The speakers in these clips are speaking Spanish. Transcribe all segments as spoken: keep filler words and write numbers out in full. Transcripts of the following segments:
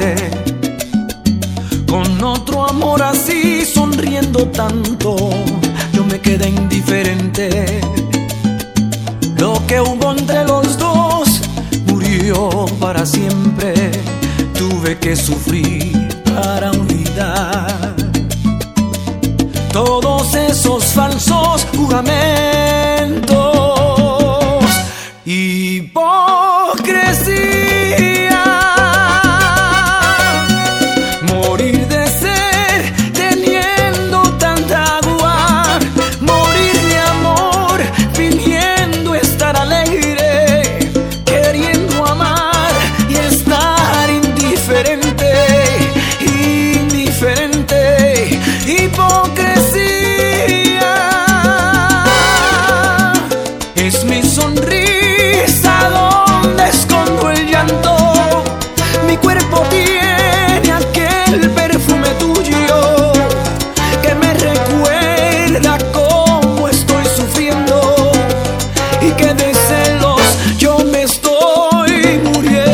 verte con otro amor así, sonriendo tanto, yo me quedé indiferente. Lo que hubo entre los dos murió para siempre. Tuve que sufrir para olvidar todos esos falsos juramentos. Hipocresía, morir de sed teniendo tanta agua, morir de amor fingiendo estar alegre, queriendo amar y estar indiferente, indiferente. Hipocresía es mi sonrisa donde escondo el llanto. Mi cuerpo tiene aquel perfume tuyo que me recuerda cómo estoy sufriendo y que de celos yo me estoy muriendo.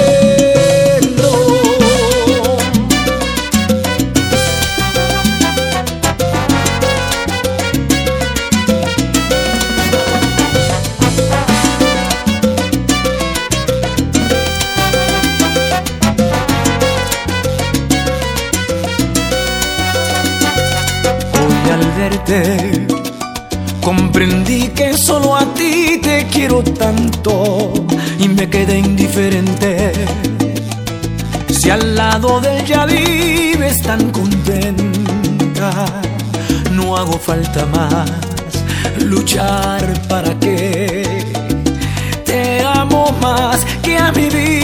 Al verte comprendí que solo a ti te quiero tanto y me quedé indiferente. Si al lado de ella vives tan contenta, no hago falta más luchar para que te amo más que a mi vida.